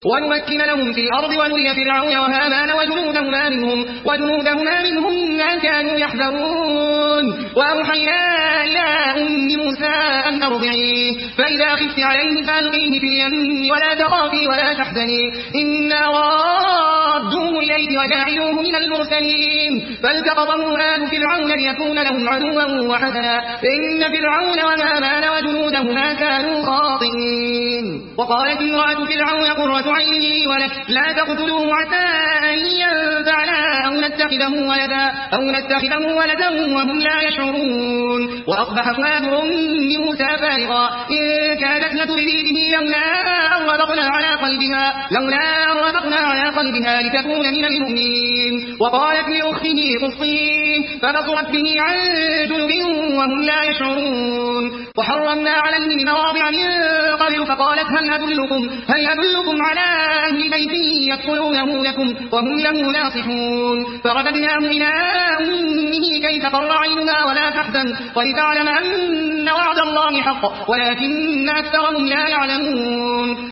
ونمكن لهم في الأرض ونري فرعون وهامان وجنودهما منهم ما كانوا يحذرون وأوحينا إلى أم موسى أن أرضعيه فإذا خفت عليه فألقيه في اليم ولا تخافي ولا تحزني إنا رادوه إليك وجاعلوه من المرسلين فالتقطه آل فرعون ليكون لهم عدوا وحزنا إن فرعون وهامان وجنودهما كانوا خاطئين. وقالت امرأة فرعون قرة عين لي ولك لا تقتلوه عسى أن ينفعنا أو نتخذه ولدا وهم لا يشعرون. وأصبح فؤاد أم موسى فارغا إن كادت لتبدي به لولا أن ربطنا على قلبها لتكون من المؤمنين. وقالت لأخته قصيه فبصرت به عن جنب وهم لا يشعرون. وحرمنا عليه المواضع من قبل فقالت هل أدلكم على أهل بيت يكفلونه لكم وهم له ناصحون. فرددناه إلى أمه كي تقر عينها ولا تحزن ولتعلم أن وعد الله حق ولكن أكثرهم لا يعلمون.